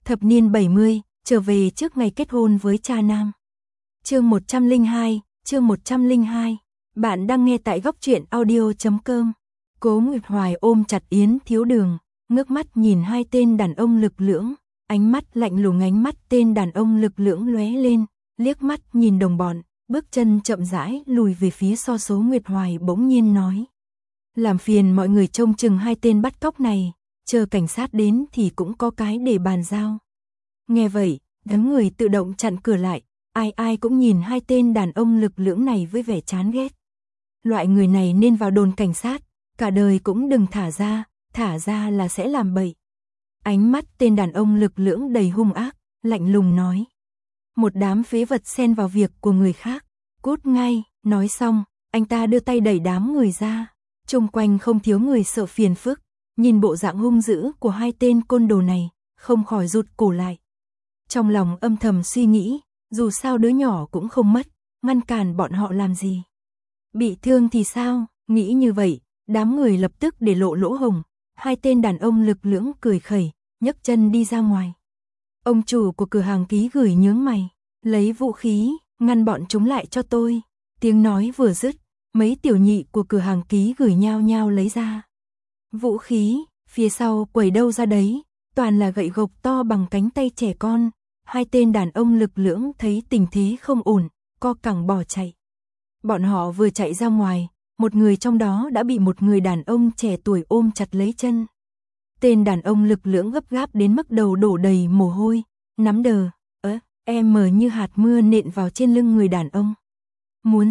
Thập niên 70, trở về trước ngày kết hôn với cha nam. Chương 102, chương 102. Bạn đang nghe tại góc truyện audio.com. Cố Nguyệt Hoài ôm chặt Yến Thiếu Đường, ngước mắt nhìn hai tên đàn ông lực lưỡng, ánh mắt lạnh lùng, ánh mắt tên đàn ông lực lưỡng lóe lên, liếc mắt nhìn đồng bọn, bước chân chậm rãi lùi về phía so số. Nguyệt Hoài bỗng nhiên nói: làm phiền mọi người trông chừng hai tên bắt cóc này, chờ cảnh sát đến thì cũng có cái để bàn giao. Nghe vậy, đám người tự động chặn cửa lại, ai cũng nhìn hai tên đàn ông lực lưỡng này với vẻ chán ghét. Loại người này nên vào đồn cảnh sát, cả đời cũng đừng thả ra là sẽ làm bậy. Ánh mắt tên đàn ông lực lưỡng đầy hung ác, lạnh lùng nói: một đám phế vật xen vào việc của người khác, cút ngay. Nói xong, anh ta đưa tay đẩy đám người ra. Xung quanh không thiếu người sợ phiền phức, nhìn bộ dạng hung dữ của hai tên côn đồ này, không khỏi rụt cổ lại. Trong lòng âm thầm suy nghĩ, dù sao đứa nhỏ cũng không mất, ngăn cản bọn họ làm gì? Bị thương thì sao? Nghĩ như vậy, đám người lập tức để lộ lỗ hổng. Hai tên đàn ông lực lưỡng cười khẩy, nhấc chân đi ra ngoài. Ông chủ của cửa hàng ký gửi nhướng mày, lấy vũ khí, ngăn bọn chúng lại cho tôi. Tiếng nói vừa dứt, mấy tiểu nhị của cửa hàng ký gửi nhao nhao lấy ra vũ khí, phía sau quẩy đâu ra đấy, toàn là gậy gộc to bằng cánh tay trẻ con. Hai tên đàn ông lực lưỡng thấy tình thế không ổn, co cẳng bỏ chạy. Bọn họ vừa chạy ra ngoài, một người trong đó đã bị một người đàn ông trẻ tuổi ôm chặt lấy chân. Tên đàn ông lực lưỡng gấp gáp đến mức đầu đổ đầy mồ hôi, nắm đờ, như hạt mưa nện vào trên lưng người đàn ông. Muốn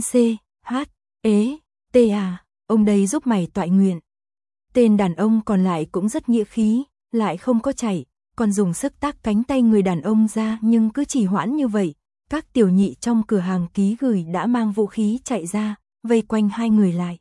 ông đây giúp mày toại nguyện. Tên đàn ông còn lại cũng rất nghĩa khí, lại không có chạy, còn dùng sức tác cánh tay người đàn ông ra, nhưng cứ trì hoãn như vậy, các tiểu nhị trong cửa hàng ký gửi đã mang vũ khí chạy ra, vây quanh hai người lại.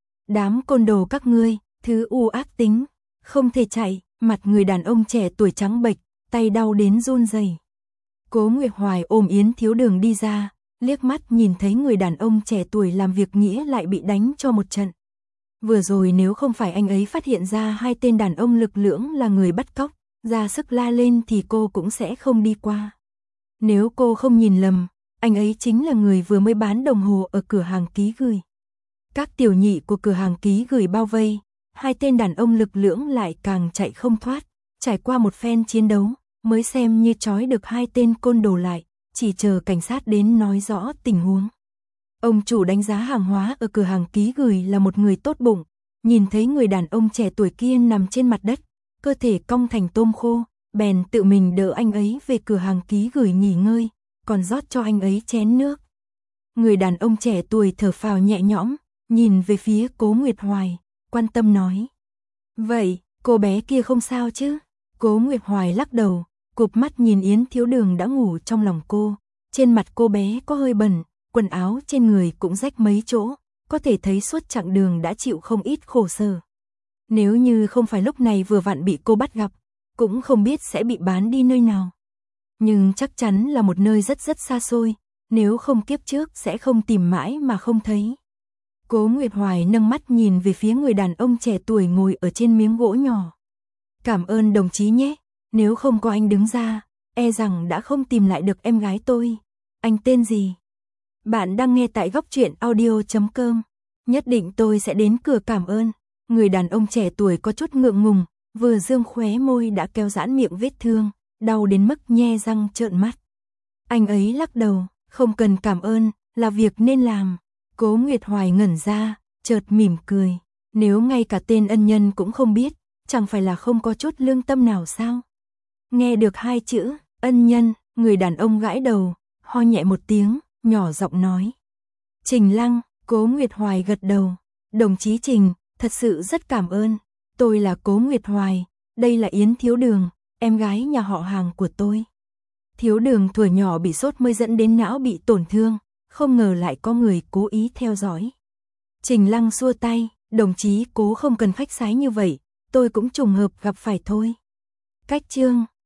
Đám côn đồ các ngươi, thứ u ác tính, không thể chạy. Mặt người đàn ông trẻ tuổi trắng bệch, tay đau đến run rẩy. Cố Nguyệt Hoài ôm Yến Thiếu Đường đi ra, liếc mắt nhìn thấy người đàn ông trẻ tuổi làm việc nghĩa lại bị đánh cho một trận. Vừa rồi nếu không phải anh ấy phát hiện ra hai tên đàn ông lực lưỡng là người bắt cóc, ra sức la lên thì cô cũng sẽ không đi qua. Nếu cô không nhìn lầm, anh ấy chính là người vừa mới bán đồng hồ ở cửa hàng ký gửi. Các tiểu nhị của cửa hàng ký gửi bao vây, hai tên đàn ông lực lưỡng lại càng chạy không thoát. Trải qua một phen chiến đấu, mới xem như trói được hai tên côn đồ lại, chỉ chờ cảnh sát đến nói rõ tình huống. Ông chủ đánh giá hàng hóa ở cửa hàng ký gửi là một người tốt bụng, nhìn thấy người đàn ông trẻ tuổi kia nằm trên mặt đất, cơ thể cong thành tôm khô, bèn tự mình đỡ anh ấy về cửa hàng ký gửi nghỉ ngơi, còn rót cho anh ấy chén nước. Người đàn ông trẻ tuổi thở phào nhẹ nhõm, nhìn về phía Cố Nguyệt Hoài, quan tâm nói: vậy, cô bé kia không sao chứ? Cố Nguyệt Hoài lắc đầu, cụp mắt nhìn Yến Thiếu Đường đã ngủ trong lòng cô. Trên mặt cô bé có hơi bẩn, quần áo trên người cũng rách mấy chỗ, có thể thấy suốt chặng đường đã chịu không ít khổ sở. Nếu như không phải lúc này vừa vặn bị cô bắt gặp, cũng không biết sẽ bị bán đi nơi nào. Nhưng chắc chắn là một nơi rất xa xôi, nếu không kiếp trước sẽ không tìm mãi mà không thấy. Cố Nguyệt Hoài nâng mắt nhìn về phía người đàn ông trẻ tuổi ngồi ở trên miếng gỗ nhỏ. Cảm ơn đồng chí nhé, nếu không có anh đứng ra, e rằng đã không tìm lại được em gái tôi. Anh tên gì? Bạn đang nghe tại góc truyện audio.com. Nhất định tôi sẽ đến cửa cảm ơn. Người đàn ông trẻ tuổi có chút ngượng ngùng, vừa dương khóe môi đã kéo giãn miệng vết thương, đau đến mức nhe răng trợn mắt. Anh ấy lắc đầu, không cần cảm ơn, là việc nên làm. Cố Nguyệt Hoài ngẩn ra, chợt mỉm cười. Nếu ngay cả tên ân nhân cũng không biết, chẳng phải là không có chút lương tâm nào sao? Nghe được hai chữ, ân nhân, người đàn ông gãi đầu, ho nhẹ một tiếng, nhỏ giọng nói: Trình Lăng. Cố Nguyệt Hoài gật đầu. Đồng chí Trình, thật sự rất cảm ơn. Tôi là Cố Nguyệt Hoài, đây là Yến Thiếu Đường, em gái nhà họ hàng của tôi. Thiếu Đường thuở nhỏ bị sốt mới dẫn đến não bị tổn thương, không ngờ lại có người cố ý theo dõi. Trình Lăng xua tay, đồng chí Cố không cần khách sáo như vậy, tôi cũng trùng hợp gặp phải thôi. Cách chương